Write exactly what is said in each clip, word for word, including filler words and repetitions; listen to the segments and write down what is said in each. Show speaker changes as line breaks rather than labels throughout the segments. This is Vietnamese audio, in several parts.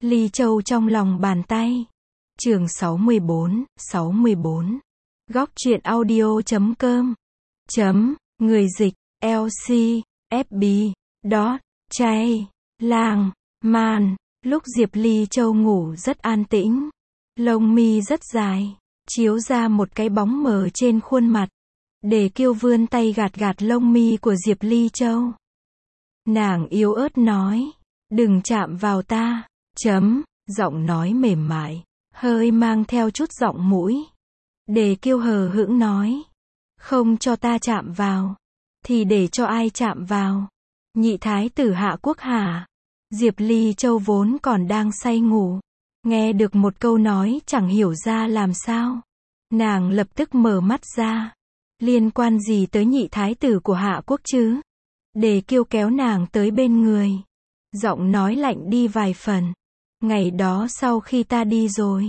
Ly Châu trong lòng bàn tay. Chương sáu mươi bốn, sáu mươi bốn. Góc truyện audio chấm com. Chấm, người dịch, lờ xê, ép bê, dot, chay, làng, man. Lúc Diệp Ly Châu ngủ rất an tĩnh. Lông mi rất dài, chiếu ra một cái bóng mờ trên khuôn mặt. Để Kiêu vươn tay gạt gạt lông mi của Diệp Ly Châu. Nàng yếu ớt nói, đừng chạm vào ta, chấm, giọng nói mềm mại, hơi mang theo chút giọng mũi. Để Kiêu hờ hững nói, không cho ta chạm vào, thì để cho ai chạm vào? Nhị thái tử Hạ Quốc hả? Diệp Ly Châu vốn còn đang say ngủ, nghe được một câu nói chẳng hiểu ra làm sao. Nàng lập tức mở mắt ra. Liên quan gì tới nhị thái tử của Hạ Quốc chứ? Để Kiêu kéo nàng tới bên người. Giọng nói lạnh đi vài phần. Ngày đó sau khi ta đi rồi,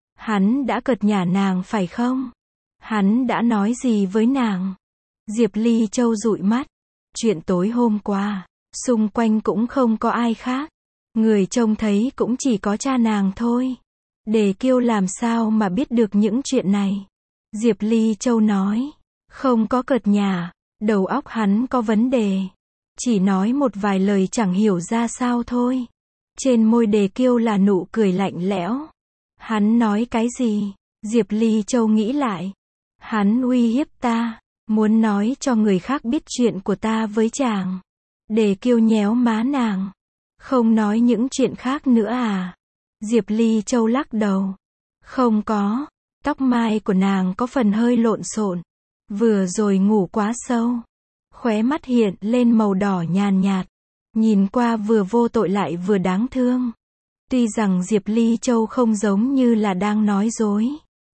hắn đã cợt nhả nàng phải không? Hắn đã nói gì với nàng? Diệp Ly Châu dụi mắt. Chuyện tối hôm qua, xung quanh cũng không có ai khác. Người trông thấy cũng chỉ có cha nàng thôi. Để Kiêu làm sao mà biết được những chuyện này? Diệp Ly Châu nói, không có cợt nhả, đầu óc hắn có vấn đề. Chỉ nói một vài lời chẳng hiểu ra sao thôi. Trên môi Đề Kiêu là nụ cười lạnh lẽo. Hắn nói cái gì? Diệp Ly Châu nghĩ lại. Hắn uy hiếp ta, muốn nói cho người khác biết chuyện của ta với chàng. Đề Kiêu nhéo má nàng. Không nói những chuyện khác nữa à? Diệp Ly Châu lắc đầu. Không có. Tóc mai của nàng có phần hơi lộn xộn. Vừa rồi ngủ quá sâu. Khóe mắt hiện lên màu đỏ nhàn nhạt. Nhìn qua vừa vô tội lại vừa đáng thương. Tuy rằng Diệp Ly Châu không giống như là đang nói dối.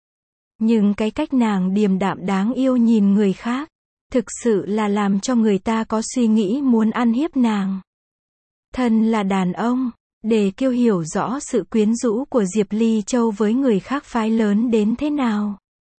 Nhưng cái cách nàng điềm đạm đáng yêu nhìn người khác, thực sự là làm cho người ta có suy nghĩ muốn ăn hiếp nàng. Thân là đàn ông, Đề Kiêu hiểu rõ sự quyến rũ của Diệp Ly Châu với người khác phái lớn đến thế nào.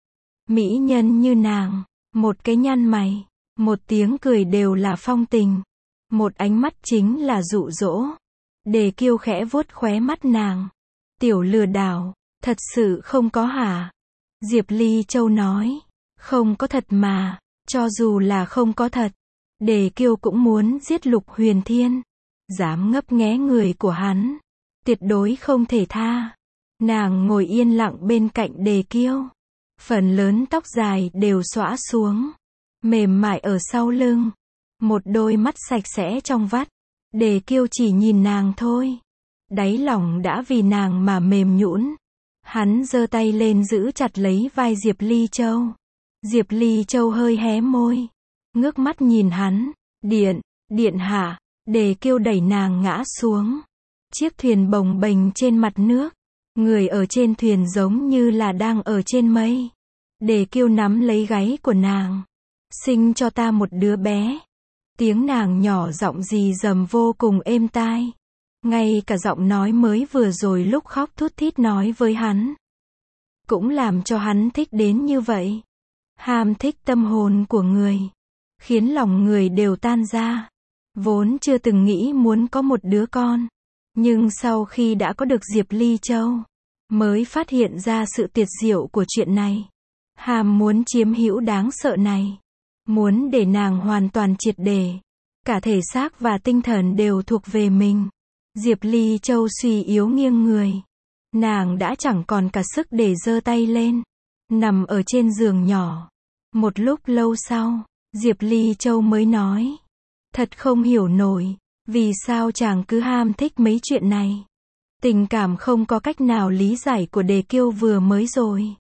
Mỹ nhân như nàng, một cái nhăn mày, một tiếng cười đều là phong tình. Một ánh mắt chính là dụ dỗ. Đề Kiêu khẽ vuốt khóe mắt nàng. Tiểu lừa đảo, thật sự không có hả? Diệp Ly Châu nói, không có thật mà, cho dù là không có thật. Đề Kiêu cũng muốn giết Lục Huyền Thiên. Dám ngấp nghé người của hắn, tuyệt đối không thể tha. Nàng ngồi yên lặng bên cạnh Đề Kiêu. Phần lớn tóc dài đều xõa xuống, mềm mại ở sau lưng. Một đôi mắt sạch sẽ trong vắt. Đề Kiêu chỉ nhìn nàng thôi, đáy lòng đã vì nàng mà mềm nhũn. Hắn giơ tay lên giữ chặt lấy vai Diệp Ly Châu. Diệp Ly Châu hơi hé môi, ngước mắt nhìn hắn. Điện, điện hạ. Đề Kiêu đẩy nàng ngã xuống. Chiếc thuyền bồng bềnh trên mặt nước. Người ở trên thuyền giống như là đang ở trên mây. Đề Kiêu nắm lấy gáy của nàng. Sinh cho ta một đứa bé. Tiếng nàng nhỏ giọng rì rầm vô cùng êm tai. Ngay cả giọng nói mới vừa rồi lúc khóc thút thít nói với hắn, cũng làm cho hắn thích đến như vậy. Ham thích tâm hồn của người, khiến lòng người đều tan ra. Vốn chưa từng nghĩ muốn có một đứa con. Nhưng sau khi đã có được Diệp Ly Châu, mới phát hiện ra sự tuyệt diệu của chuyện này. Ham muốn chiếm hữu đáng sợ này. Muốn để nàng hoàn toàn triệt để. Cả thể xác và tinh thần đều thuộc về mình. Diệp Ly Châu suy yếu nghiêng người. Nàng đã chẳng còn cả sức để giơ tay lên. Nằm ở trên giường nhỏ. Một lúc lâu sau, Diệp Ly Châu mới nói. Thật không hiểu nổi, vì sao chàng cứ ham thích mấy chuyện này. Tình cảm không có cách nào lý giải của Đề Kiêu vừa mới rồi.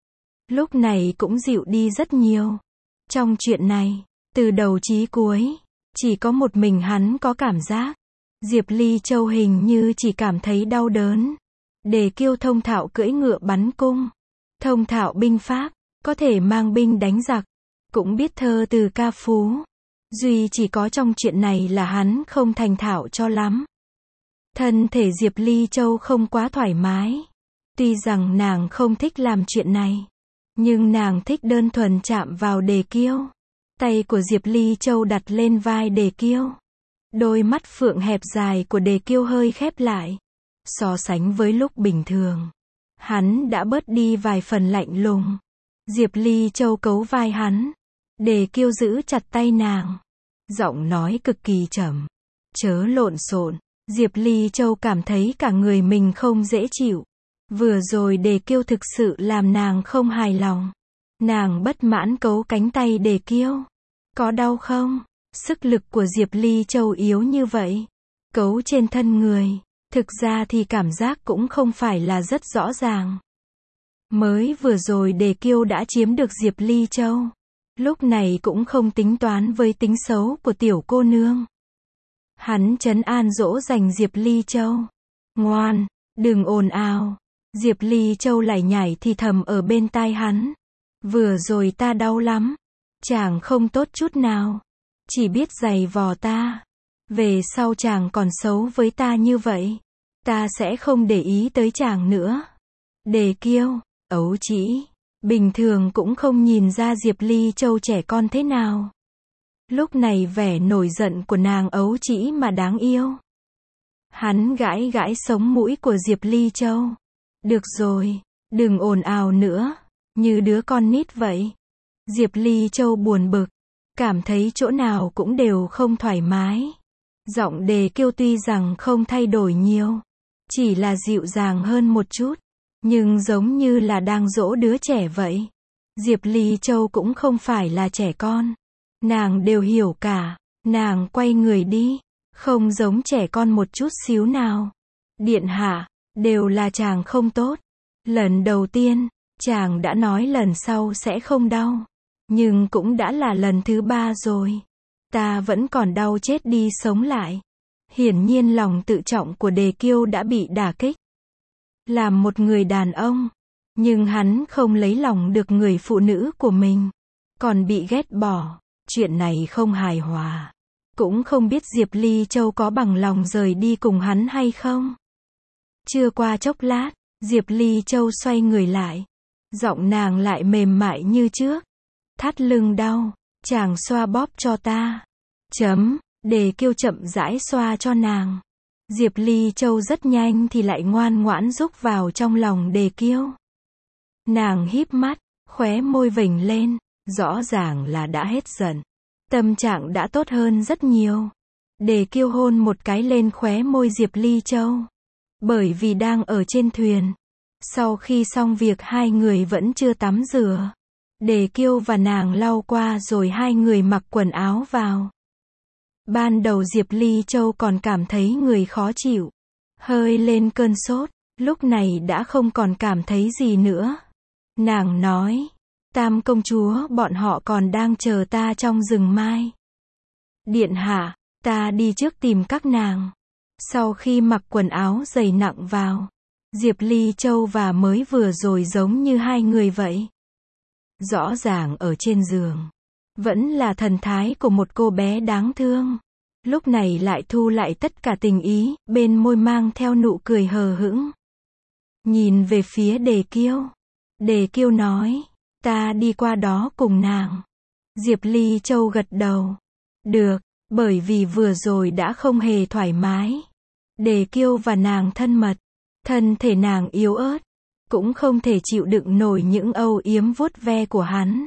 Lúc này cũng dịu đi rất nhiều. Trong chuyện này, từ đầu chí cuối, chỉ có một mình hắn có cảm giác. Diệp Ly Châu hình như chỉ cảm thấy đau đớn. Đề Kiêu thông thạo cưỡi ngựa bắn cung, thông thạo binh pháp, có thể mang binh đánh giặc, cũng biết thơ từ ca phú. Duy chỉ có trong chuyện này là hắn không thành thạo cho lắm. Thân thể Diệp Ly Châu không quá thoải mái. Tuy rằng nàng không thích làm chuyện này, nhưng nàng thích đơn thuần chạm vào Đề Kiêu. Tay của Diệp Ly Châu đặt lên vai Đề Kiêu. Đôi mắt phượng hẹp dài của Đề Kiêu hơi khép lại. So sánh với lúc bình thường, hắn đã bớt đi vài phần lạnh lùng. Diệp Ly Châu cấu vai hắn. Đề Kiêu giữ chặt tay nàng. Giọng nói cực kỳ trầm. Chớ lộn xộn. Diệp Ly Châu cảm thấy cả người mình không dễ chịu. Vừa rồi Đề Kiêu thực sự làm nàng không hài lòng. Nàng bất mãn cấu cánh tay Đề Kiêu. Có đau không? Sức lực của Diệp Ly Châu yếu như vậy. Cấu trên thân người. Thực ra thì cảm giác cũng không phải là rất rõ ràng. Mới vừa rồi Đề Kiêu đã chiếm được Diệp Ly Châu. Lúc này cũng không tính toán với tính xấu của tiểu cô nương. Hắn trấn an dỗ dành Diệp Ly Châu. Ngoan, đừng ồn ào. Diệp Ly Châu lải nhải thì thầm ở bên tai hắn. Vừa rồi ta đau lắm. Chàng không tốt chút nào. Chỉ biết giày vò ta. Về sau chàng còn xấu với ta như vậy. Ta sẽ không để ý tới chàng nữa. Đề Kiêu, ấu trĩ. Bình thường cũng không nhìn ra Diệp Ly Châu trẻ con thế nào. Lúc này vẻ nổi giận của nàng ấu trĩ mà đáng yêu. Hắn gãi gãi sống mũi của Diệp Ly Châu. Được rồi, đừng ồn ào nữa. Như đứa con nít vậy. Diệp Ly Châu buồn bực. Cảm thấy chỗ nào cũng đều không thoải mái. Giọng Đề Kiêu tuy rằng không thay đổi nhiều. Chỉ là dịu dàng hơn một chút. Nhưng giống như là đang dỗ đứa trẻ vậy. Diệp Ly Châu cũng không phải là trẻ con. Nàng đều hiểu cả. Nàng quay người đi. Không giống trẻ con một chút xíu nào. Điện hạ, đều là chàng không tốt. Lần đầu tiên, chàng đã nói lần sau sẽ không đau. Nhưng cũng đã là lần thứ ba rồi. Ta vẫn còn đau chết đi sống lại. Hiển nhiên lòng tự trọng của Đề Kiêu đã bị đả kích. Làm một người đàn ông. Nhưng hắn không lấy lòng được người phụ nữ của mình. Còn bị ghét bỏ. Chuyện này không hài hòa. Cũng không biết Diệp Ly Châu có bằng lòng rời đi cùng hắn hay không. Chưa qua chốc lát, Diệp Ly Châu xoay người lại. Giọng nàng lại mềm mại như trước. Thắt lưng đau, chàng xoa bóp cho ta. Chấm, Đề Kiêu chậm rãi xoa cho nàng. Diệp Ly Châu rất nhanh thì lại ngoan ngoãn rúc vào trong lòng Đề Kiêu. Nàng híp mắt, khóe môi vểnh lên, rõ ràng là đã hết giận. Tâm trạng đã tốt hơn rất nhiều. Đề Kiêu hôn một cái lên khóe môi Diệp Ly Châu. Bởi vì đang ở trên thuyền. Sau khi xong việc hai người vẫn chưa tắm rửa. Đề Kiêu và nàng lau qua rồi hai người mặc quần áo vào. Ban đầu Diệp Ly Châu còn cảm thấy người khó chịu. Hơi lên cơn sốt. Lúc này đã không còn cảm thấy gì nữa. Nàng nói. Tam công chúa bọn họ còn đang chờ ta trong rừng mai. Điện hạ, ta đi trước tìm các nàng. Sau khi mặc quần áo dày nặng vào. Diệp Ly Châu và mới vừa rồi giống như hai người vậy. Rõ ràng ở trên giường. Vẫn là thần thái của một cô bé đáng thương. Lúc này lại thu lại tất cả tình ý, bên môi mang theo nụ cười hờ hững. Nhìn về phía Đề Kiêu. Đề Kiêu nói. Ta đi qua đó cùng nàng. Diệp Ly Châu gật đầu. Được, bởi vì vừa rồi đã không hề thoải mái. Đề Kiêu và nàng thân mật. Thân thể nàng yếu ớt. Cũng không thể chịu đựng nổi những âu yếm vuốt ve của hắn.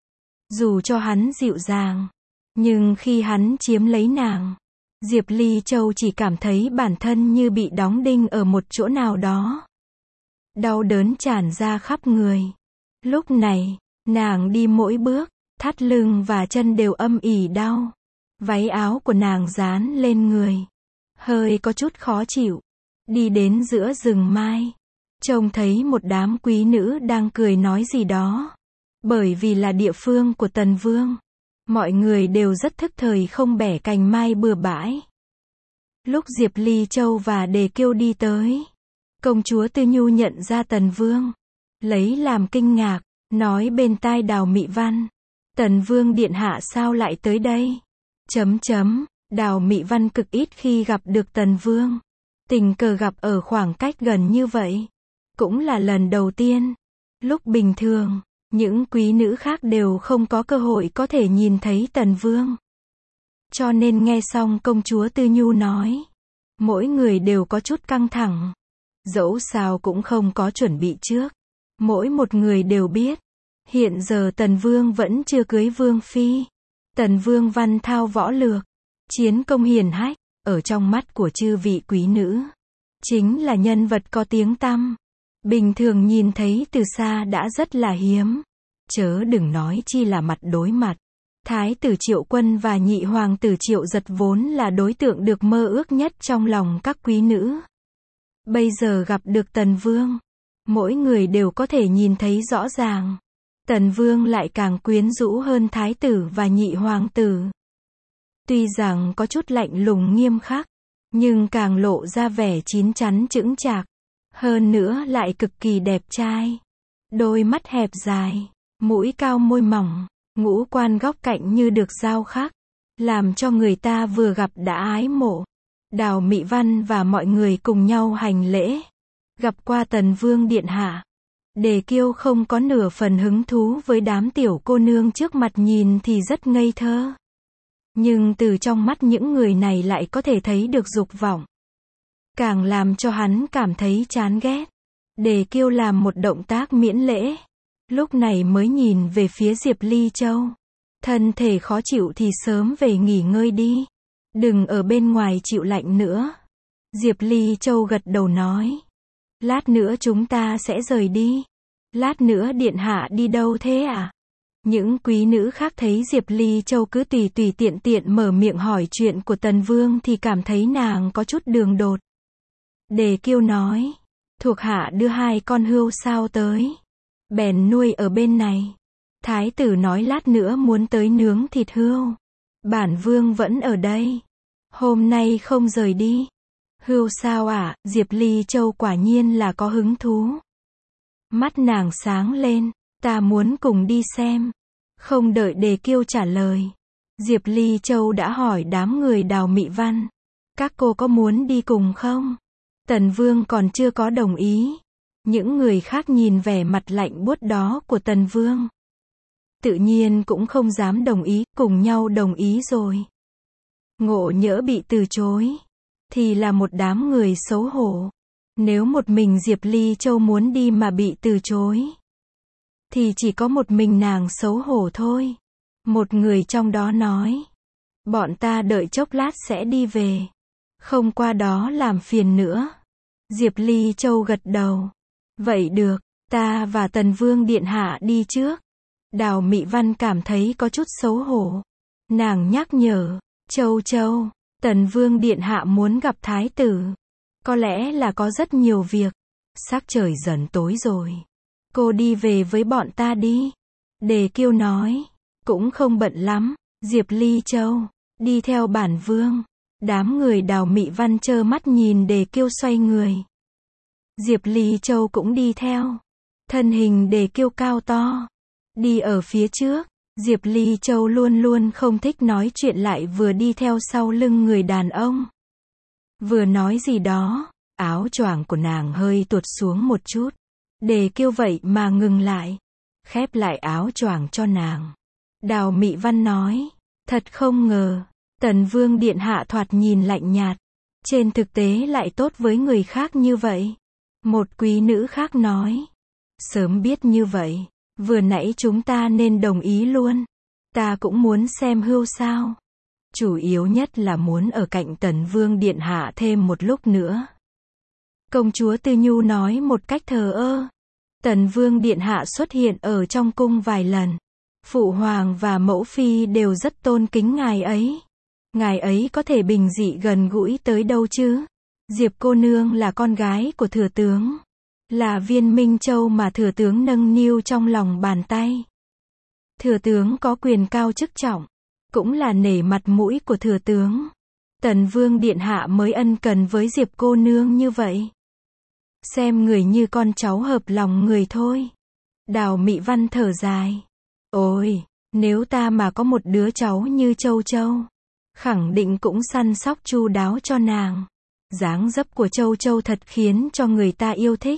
Dù cho hắn dịu dàng. Nhưng khi hắn chiếm lấy nàng. Diệp Ly Châu chỉ cảm thấy bản thân như bị đóng đinh ở một chỗ nào đó. Đau đớn tràn ra khắp người. Lúc này, nàng đi mỗi bước, thắt lưng và chân đều âm ỉ đau. Váy áo của nàng dán lên người. Hơi có chút khó chịu. Đi đến giữa rừng mai. Trông thấy một đám quý nữ đang cười nói gì đó. Bởi vì là địa phương của Tần Vương. Mọi người đều rất thức thời không bẻ cành mai bừa bãi. Lúc Diệp Ly Châu và Đề Kiêu đi tới. Công chúa Tư Nhu nhận ra Tần Vương. Lấy làm kinh ngạc, nói bên tai Đào Mị Văn. Tần Vương điện hạ sao lại tới đây? Chấm chấm, Đào Mị Văn cực ít khi gặp được Tần Vương. Tình cờ gặp ở khoảng cách gần như vậy. Cũng là lần đầu tiên. Lúc bình thường, những quý nữ khác đều không có cơ hội có thể nhìn thấy Tần Vương. Cho nên nghe xong công chúa Tư Nhu nói. Mỗi người đều có chút căng thẳng. Dẫu sao cũng không có chuẩn bị trước. Mỗi một người đều biết. Hiện giờ Tần Vương vẫn chưa cưới Vương Phi. Tần Vương văn thao võ lược. Chiến công hiển hách. Ở trong mắt của chư vị quý nữ. Chính là nhân vật có tiếng tăm. Bình thường nhìn thấy từ xa đã rất là hiếm. Chớ đừng nói chi là mặt đối mặt. Thái tử Triệu Quân và nhị hoàng tử Triệu Giật vốn là đối tượng được mơ ước nhất trong lòng các quý nữ. Bây giờ gặp được Tần Vương. Mỗi người đều có thể nhìn thấy rõ ràng. Tần Vương lại càng quyến rũ hơn thái tử và nhị hoàng tử. Tuy rằng có chút lạnh lùng nghiêm khắc, nhưng càng lộ ra vẻ chín chắn chững chạc. Hơn nữa lại cực kỳ đẹp trai. Đôi mắt hẹp dài, mũi cao môi mỏng, ngũ quan góc cạnh như được dao khắc, làm cho người ta vừa gặp đã ái mộ. Đào Mị Văn và mọi người cùng nhau hành lễ. Gặp qua Tần Vương điện hạ. Đề Kiêu không có nửa phần hứng thú với đám tiểu cô nương trước mặt, nhìn thì rất ngây thơ. Nhưng từ trong mắt những người này lại có thể thấy được dục vọng. Càng làm cho hắn cảm thấy chán ghét. Đề Kiêu làm một động tác miễn lễ. Lúc này mới nhìn về phía Diệp Ly Châu. Thân thể khó chịu thì sớm về nghỉ ngơi đi. Đừng ở bên ngoài chịu lạnh nữa. Diệp Ly Châu gật đầu nói. Lát nữa chúng ta sẽ rời đi. Lát nữa điện hạ đi đâu thế à? Những quý nữ khác thấy Diệp Ly Châu cứ tùy tùy tiện tiện mở miệng hỏi chuyện của Tần Vương thì cảm thấy nàng có chút đường đột. Đề Kiêu nói. Thuộc hạ đưa hai con hươu sao tới. Bèn nuôi ở bên này. Thái tử nói lát nữa muốn tới nướng thịt hươu. Bản vương vẫn ở đây. Hôm nay không rời đi. Hươu sao ạ? À? Diệp Ly Châu quả nhiên là có hứng thú. Mắt nàng sáng lên. Ta muốn cùng đi xem. Không đợi Đề Kiêu trả lời. Diệp Ly Châu đã hỏi đám người Đào Mị Văn. Các cô có muốn đi cùng không? Tần Vương còn chưa có đồng ý. Những người khác nhìn vẻ mặt lạnh buốt đó của Tần Vương. Tự nhiên cũng không dám đồng ý, cùng nhau đồng ý rồi. Ngộ nhỡ bị từ chối. Thì là một đám người xấu hổ. Nếu một mình Diệp Ly Châu muốn đi mà bị từ chối. Thì chỉ có một mình nàng xấu hổ thôi. Một người trong đó nói. Bọn ta đợi chốc lát sẽ đi về. Không qua đó làm phiền nữa. Diệp Ly Châu gật đầu. Vậy được, ta và Tần Vương điện hạ đi trước. Đào Mị Văn cảm thấy có chút xấu hổ. Nàng nhắc nhở. Châu Châu, Tần Vương điện hạ muốn gặp thái tử. Có lẽ là có rất nhiều việc. Sắc trời dần tối rồi. Cô đi về với bọn ta đi. Đề Kiêu nói. Cũng không bận lắm. Diệp Ly Châu, đi theo bản vương. Đám người Đào Mị Văn trơ mắt nhìn Đề Kiêu xoay người. Diệp Ly Châu cũng đi theo. Thân hình Đề Kiêu cao to. Đi ở phía trước. Diệp Ly Châu luôn luôn không thích nói chuyện, lại vừa đi theo sau lưng người đàn ông. Vừa nói gì đó, áo choàng của nàng hơi tuột xuống một chút. Đề Kiêu vậy mà ngừng lại. Khép lại áo choàng cho nàng. Đào Mị Văn nói. Thật không ngờ. Tần Vương điện hạ thoạt nhìn lạnh nhạt. Trên thực tế lại tốt với người khác như vậy. Một quý nữ khác nói. Sớm biết như vậy. Vừa nãy chúng ta nên đồng ý luôn. Ta cũng muốn xem hươu sao. Chủ yếu nhất là muốn ở cạnh Tần Vương điện hạ thêm một lúc nữa. Công chúa Tư Nhu nói một cách thờ ơ. Tần Vương điện hạ xuất hiện ở trong cung vài lần. Phụ hoàng và mẫu phi đều rất tôn kính ngài ấy. Ngài ấy có thể bình dị gần gũi tới đâu chứ? Diệp cô nương là con gái của thừa tướng. Là viên Minh Châu mà thừa tướng nâng niu trong lòng bàn tay. Thừa tướng có quyền cao chức trọng. Cũng là nể mặt mũi của thừa tướng. Tần Vương điện hạ mới ân cần với Diệp cô nương như vậy. Xem người như con cháu hợp lòng người thôi. Đào Mị Văn thở dài. Ôi, nếu ta mà có một đứa cháu như Châu Châu, khẳng định cũng săn sóc chu đáo cho nàng. Dáng dấp của Châu Châu thật khiến cho người ta yêu thích.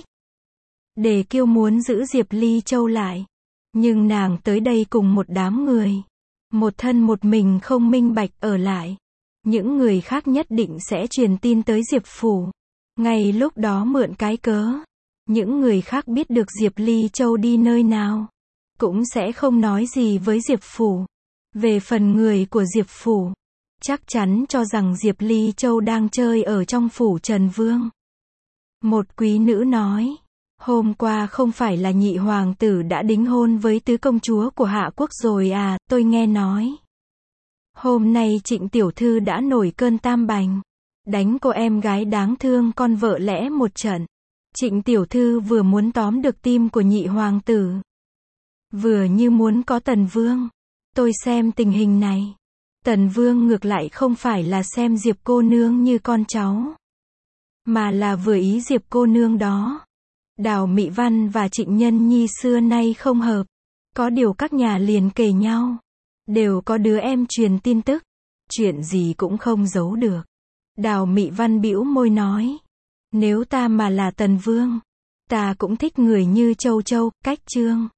Đề Kiêu muốn giữ Diệp Ly Châu lại. Nhưng nàng tới đây cùng một đám người. Một thân một mình không minh bạch ở lại. Những người khác nhất định sẽ truyền tin tới Diệp Phủ. Ngay lúc đó mượn cái cớ, những người khác biết được Diệp Ly Châu đi nơi nào, cũng sẽ không nói gì với Diệp Phủ. Về phần người của Diệp Phủ, chắc chắn cho rằng Diệp Ly Châu đang chơi ở trong phủ Trần Vương. Một quý nữ nói, hôm qua không phải là nhị hoàng tử đã đính hôn với tứ công chúa của Hạ Quốc rồi à, tôi nghe nói. Hôm nay Trịnh tiểu thư đã nổi cơn tam bành, đánh cô em gái đáng thương con vợ lẽ một trận. Trịnh tiểu thư vừa muốn tóm được tim của nhị hoàng tử, vừa như muốn có Tần Vương. Tôi xem tình hình này, Tần Vương ngược lại không phải là xem Diệp cô nương như con cháu, mà là vừa ý Diệp cô nương đó. Đào Mị Văn và Trịnh Nhân Nhi xưa nay không hợp, có điều các nhà liền kề nhau, đều có đứa em truyền tin tức, chuyện gì cũng không giấu được. Đào Mị Văn bĩu môi nói, nếu ta mà là Tần Vương, ta cũng thích người như Châu Châu, Cách Trương.